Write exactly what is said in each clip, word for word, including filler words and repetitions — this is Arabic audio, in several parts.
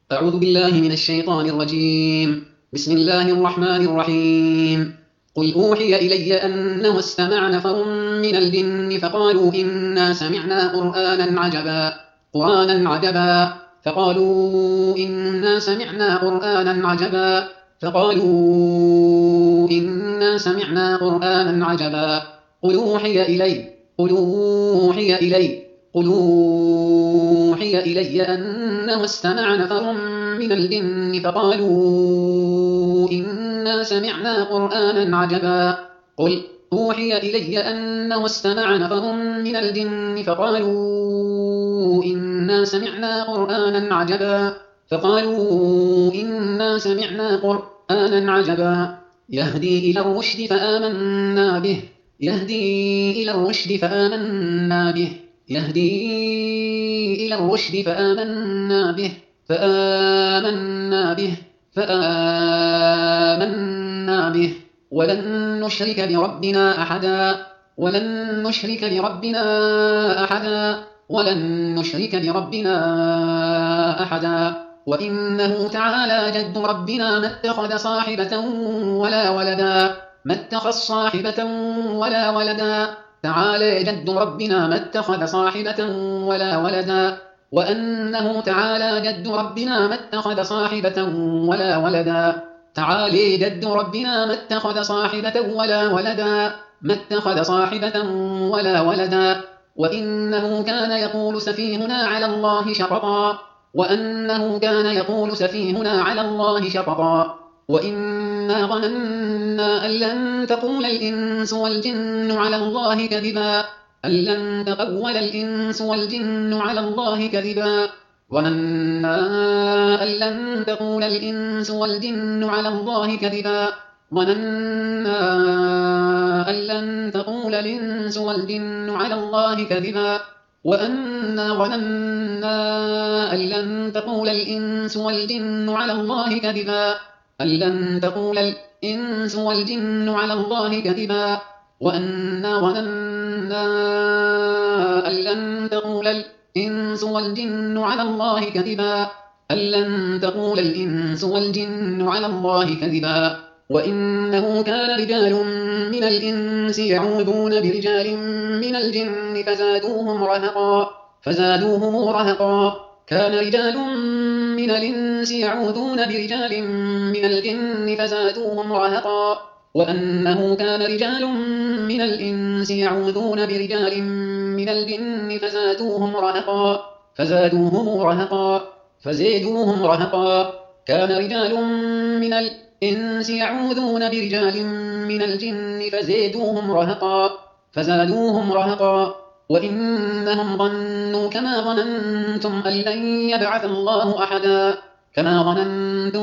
أعوذ بالله من الشيطان الرجيم. بسم الله الرحمن الرحيم. قل أوحي إلي أنه استمع نفر من الجن فقالوا إنا سمعنا قرآنا عجبا قرآنا عجبا فقالوا إنا سمعنا قرآنا عجبا فقالوا إنا سمعنا قرآنا عجبا قل أوحي إلي قل أوحي إلي قل أوحي إلي أنه استمع نفر من الجن فقالوا إنا سمعنا قرآنا عجبا قل أوحي إلي أنه استمع نفر من الجن فقالوا إنا سمعنا قرآنا عجبا فقالوا إنا سمعنا قرآنا عجبا يهدي إلى الرشد فآمنا به يهدي إلى الرشد فآمنا به يهدي إلى الرشد فآمنا به فآمنا به فآمنا به ولن نشرك بربنا أحدا ولن نشرك بربنا أحدا ولن نشرك بربنا أحدا وإنه تعالى جد ربنا ما اتخذ صاحبة ولا ولدا ما اتخذ صاحبة ولا ولدا تعالى جد ربنا ما اتخذ صاحبة ولا ولدا وأنه تعالى جد ربنا ما اتخذ صاحبة ولا ولدا تعالى جد ربنا ما اتخذ صاحبة ولا ولدا ما اتخذ صاحبة ولا ولدا وإنه كان يقول سفيهنا على الله شططا وأنه كان يقول سفيهنا على الله شططا وإنا ظننا أن لن تقول الإنس والجن على الله كذبا أن لن تقول الإنس والجن على الله كذبا ظننا أن لن تقول الإنس والجن على الله كذبا ظننا أن لن تقول الإنس والجن على الله كذبا وأنا ظننا أن لن تقول الإنس والجن على الله كذبا أن لن تقول الإنس والجن على الله كذبا وأنا ظننا أن لن تقول الإنس والجن على الله كذبا أن لن تقول الإنس والجن على الله كذبا وإنه كان رجال من الإنس يعوذون برجال من الجن فزادوهم رهقا فزادوهم رهقا كان رجال من الإنس يعوذون برجال من الجن فزادوهم رهقا وأنه كان رجال من الإنس يعوذون برجال من الجن فزادوهم رهقا فزادوهم رهقا فزادوهم رهقا كان رجال من الإنس يعوذون برجال من الجن فزادوهم رهقا فزادوهم رهقا وإنهم ظنوا كما ظننتم أن لن يبعث الله أحدا كما ظننتم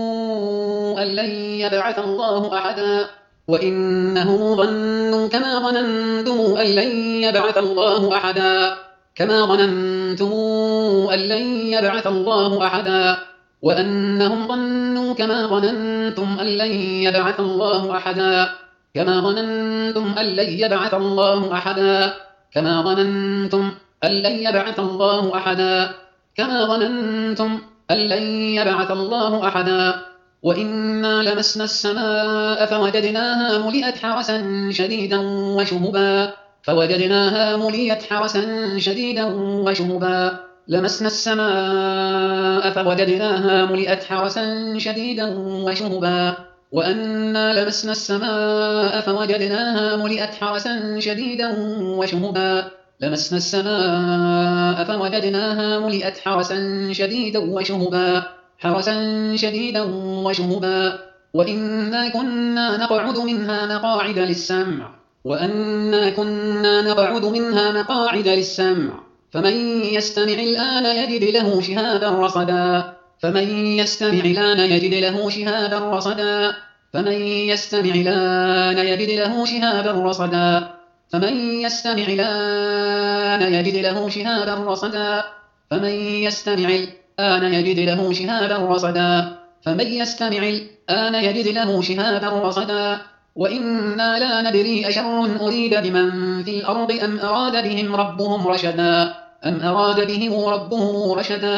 أن لن يبعث الله أحدا وإنهم ظنوا كما ظننتم أن لن يبعث الله أحدا كما ظننتم أن لن يبعث الله أحدا وأنهم ظنوا كما ظننتم أن لن يبعث الله أحدا كما ظننتم أن لن يبعث الله أحدا كما ظننتم أن لن يبعث الله أحدا كما ظننتم أن لن يبعث الله أحدا وإنا لمسنا السماء فوجدناها ملئت حرسا شديدا وشهبا فوجدناها ملئت حرسا شديدا وشهبا لمسنا السماء فوجدناها ملئت حرسا شديدا وشهبا وأنا لمسنا السماء فوجدناها ملئت حرسا شديدا وشهبا لمسنا السماء فوجدناها ملئت حرسا شديدا وشهبا حرسا شديدا وشهبا وإنا كنا نقعد منها مقاعد للسمع وأنا كنا نقعد منها مقاعد للسمع فمن يستمع الآن يجد له شهابا رصدا فمن يستمع الآن يجد له شهابا رصدا فمن يستمع الآن يجد له شهابا رصدا فمن يستمع الآن يجد له شهابا رصدا فمن يستمع الآن يجد له شهابا رصدا فمن يستمع الآن يجد له شهابا رصدا وإنا لا ندري أشر أريد بمن في الأرض أم أراد بهم ربهم رشدا أم أراد بهم ربهم رشدا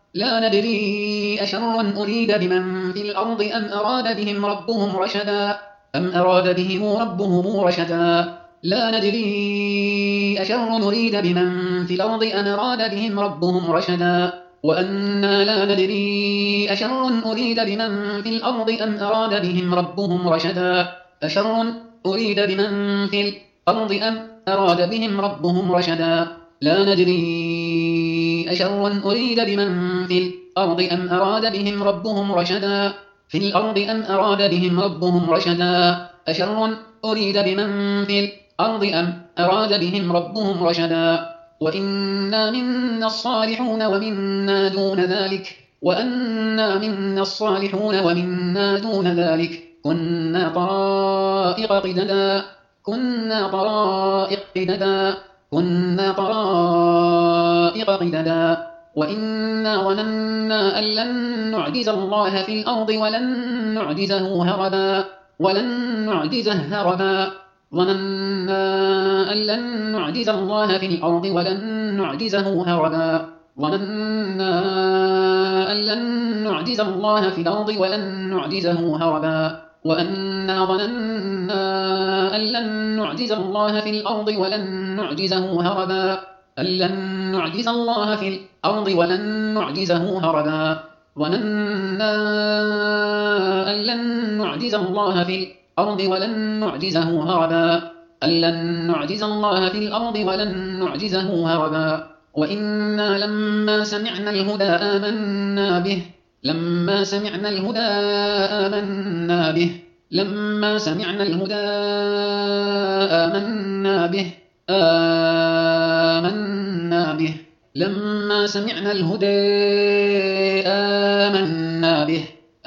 لا ندري أشر أريد بمن في الأرض أم أراد بهم ربهم رشدا أم أراد بهم ربهم رشدا لا ندري أشر نريد بمن في الأرض أم أراد بهم ربهم رشدا وأنا لا ندري أشر أريد بمن في الأرض أم أراد بهم ربهم رشدا أشر أريد بمن في الأرض أم أراد بهم ربهم رشدا لا ندري أشر أريد بمن في الأرض أم أراد بهم ربهم رشدا في الأرض أم أراد بهم ربهم رشدا أشر أريد بمن في الأرض أم أراد بهم ربهم رشدا وإنا منا الصالحون ومنا دون ذلك وأنا منا الصالحون ومنا دون ذلك كنا طرائق قددا كنا طرائق قددا كنا طرائق قددا وإنا ظننا أن لن نعجز الله في الأرض ولن نعجزه هربا ولن نعجزه هربا ظننا أن لن نعجز الله في الأرض ولن نعجزه هربا ظننا أن لن نعجز الله في الأرض ولن نعجزه هربا وأنا ظننا أن لن نعجز الله في الأرض ولن نعجزه هربا أن لن نعجز الله في الأرض ولن نعجزه هربا ظننا أن لن نعجز الله في الأرض ولن نعجزه هربا أن لن نعجز الله في الأرض ولن نعجزه هربا وإنا لما سمعنا الهدى آمنا به لما سمعنا الهدى آمنا به لما سمعنا الهدى آمنا به آمنا به لما سمعنا الهدى آمنا به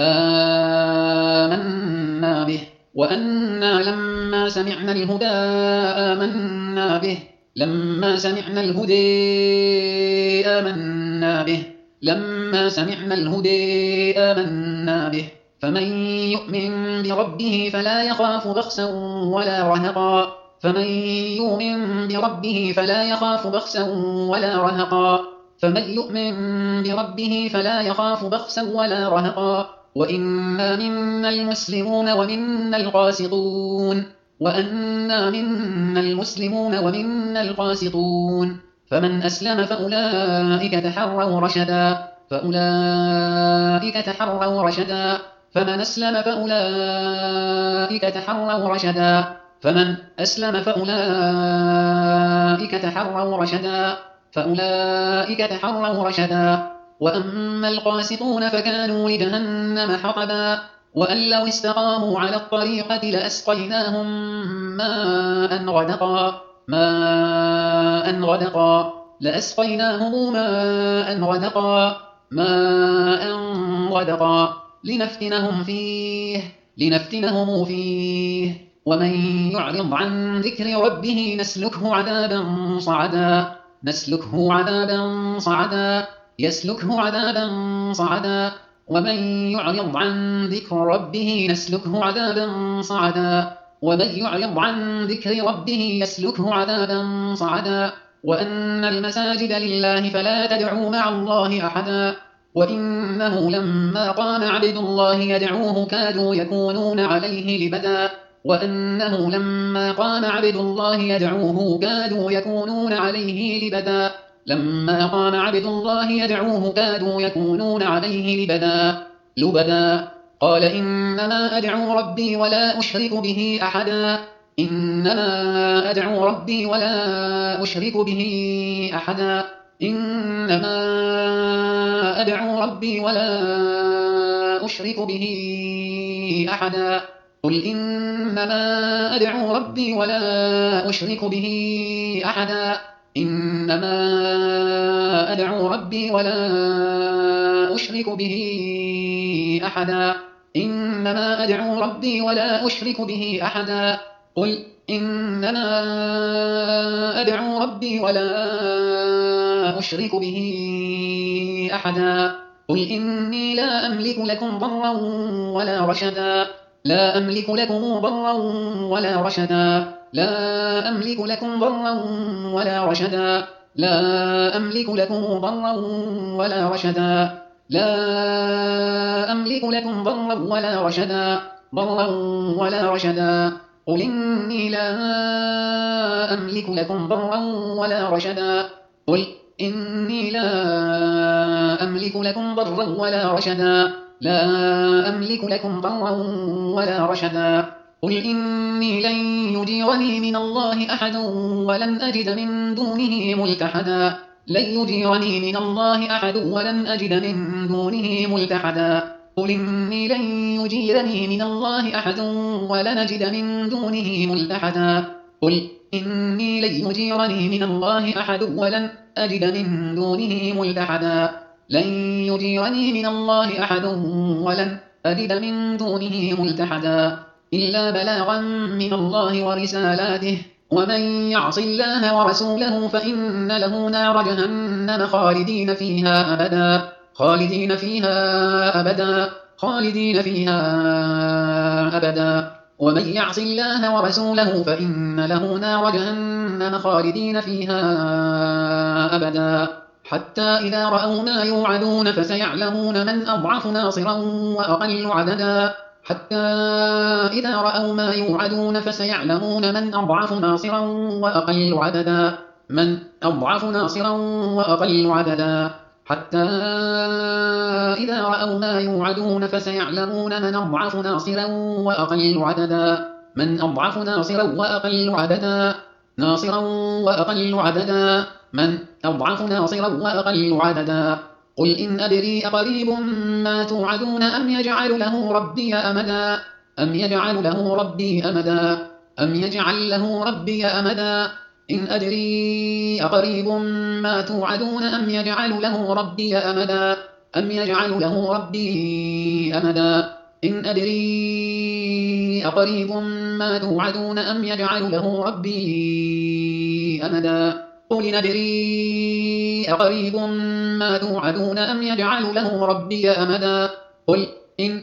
آمنا به وأنا لما سمعنا الهدى آمنا به لما سمعنا الهدى آمنا به لما سمعنا الهدى آمنا به فمن يؤمن بربه فلا يخاف بخسا ولا رهقا فمن يؤمن بربه فلا يخاف بخسا ولا رهقا فمن يؤمن بربه فلا يخاف بخسا ولا رهقا وإنا منا المسلمون ومنا القاسطون وأنا منا المسلمون ومنا القاسطون فمن أسلم فأولئك تحروا رشدا فأولئك تحروا رشدا فمن أسلم فأولئك تحروا رشدا فمن أسلم فأولئك تحروا رشدا فأولئك تحروا رشدا وأما القاسطون فكانوا لجهنم حطبا وأن لو استقاموا على الطريقة لأسقيناهم ماء غدقا ماء غدقا لأسقيناهم ماء غدقا ماء غدقا لنفتنهم فيه لنفتنهم فيه ومن يعرض عن ذكر ربه نسلكه عذابا صعدا نسلكه عذابا صعدا يسلكه عذابا صعدا ومن يعرض عن ذكر ربه نسلكه عذابا صعدا ومن يعرض عن ذكر ربه يسلكه عذابا صعدا وأن المساجد لله فلا تدعوا مع الله أحدا وإنه لما قام عبد الله يدعوه كادوا يكونون عليه لبدا وأنه لما قام عبد الله يدعوه كادوا يكونون عليه لبدا لما قام عبد الله يدعوه كادوا يكونون عليه لبدا لبدا قال إنما أدعو ربي ولا أشرك به أحدا إنما أدعو ربي ولا أشرك به أحدا إنما أدعو ربي ولا أشرك به أحدا قل إنما أدعو ربي ولا أشرك به أحدا إنما أدعو ربي ولا أشرك به أحدا إنما أدعو ربي ولا أشرك به أحدا قل إنما أدعو ربي ولا أشرك به أحدا قل إني لا أملك لكم ضرا ولا رشدا لا أملك لكم ضرا ولا رشدا لا أملك لكم ضرا ولا رشدا لا أملك لكم ضرا ولا رشدا لا أملك لكم ضرا ولا رشدا ضرا ولا رشدا قل إني لا أملك لكم ضرا ولا رشدا قل إني لا أملك لكم ضرا ولا رشدا لا أملك لكم ضرا ولا رشدا قل إني لن يجيرني من الله أحد ولن أجد من دونه ملتحدا لن يجيرني من الله أحد ولن أجد من دونه ملتحدا قل إني لن يجيرني من الله أحد ولن أجد من دونه ملتحدا قل إني لن يجيرني من الله أحد ولن أجد من دونه ملتحدا لن يجيرني من الله أحد ولن أجد من دونه ملتحدا إلا بلاغا من الله ورسالاته ومن يعص الله ورسوله فإن له نار جهنم خالدين فيها أبدا خالدين فيها أبدا خالدين فيها أبدا ومن يعص الله ورسوله فإن له نار جهنم خالدين فيها أبدا حتى إذا رأوا ما يوعدون فسيعلمون من أضعف ناصرا وأقل عددا حتى إذا رأوا ما يوعدون فسيعلمون من أضعف ناصرا وأقل عددا من أضعف ناصرا وأقل عددا حتى إذا رأوا ما يوعدون فسيعلمون من أضعف ناصرا وأقل عددا من أضعف ناصرا وأقل عددا ناصرا وأقل عددا من أضعف ناصرا وأقل عددا قل إن أدري أقريب ما توعدون أم يجعل له ربي أمدا أم يجعل له ربي أمدا أم يجعل له ربي أمدا إن أدري أقريب ما توعدون أم يجعل له ربي أمدا أم يجعل له ربي أمدا إن أدري أقريب ما توعدون أم يجعل له ربي أمدا قل ندري أقريب ما توعدون أم يجعل له ربي أمدا قل إن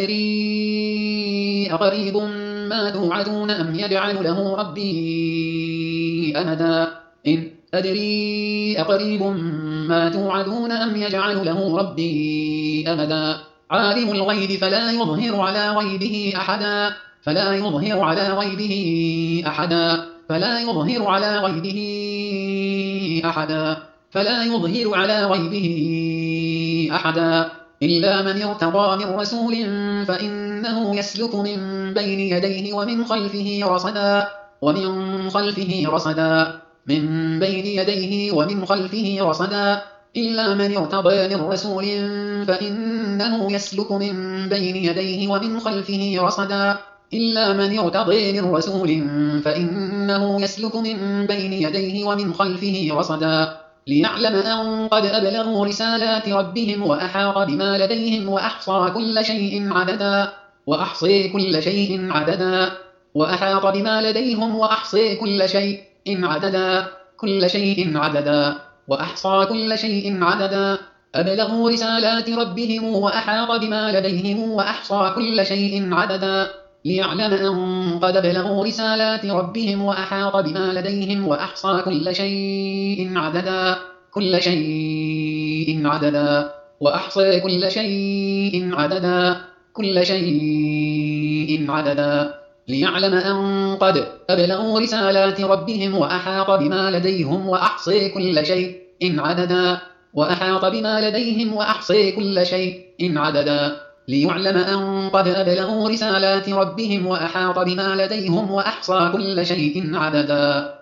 أدري أقريب ما توعدون أم يجعل له ربي أمدا إن أدري أقريب ما توعدون أم يجعل له ربي أمدا عالم الغيب فلا يظهر على غيبه أحدا فلا يظهر على غيبه أحدا فلا يظهر على غيبه أحدا فلا يظهر على غيبه أحدا إلا من ارتضى من رسول فإنه يسلك من بين يديه ومن خلفه رصدا ومن خلفه رصدا من بين يديه ومن خلفه رصدا إلا من ارتضى من رسول فإنه يسلك من بين يديه ومن خلفه رصدا إلا من ارتضى من رسول فإنه يسلك من بين يديه ومن خلفه رصدا ليعلم أن قد أبلغوا رسالات ربهم وأحاط بما لديهم وأحصى كل شيء عددا وأحصي كل شيء عددا وأحاط بما لديهم وأحصي كل شيء عددا كل شيء عددا وأحصى كل شيء عددا أبلغوا رسالات ربهم وأحاط بما لديهم وأحصى كل شيء عددا ليعلم أن قد بلغوا رسالات ربهم وأحاط بما لديهم وأحصى كل شيء عددا كل شيء عددا وأحصى كل شيء عددا كل شيء عددا ليعلم أن قد أبلغوا رسالات ربهم وأحاط بما لديهم وأحصى كل شيء عددا وأحاط بما لديهم وأحصى كل شيء عددا ليعلم أن قد أبلغوا رسالات ربهم وأحاط بما لديهم وأحصى كل شيء عددا.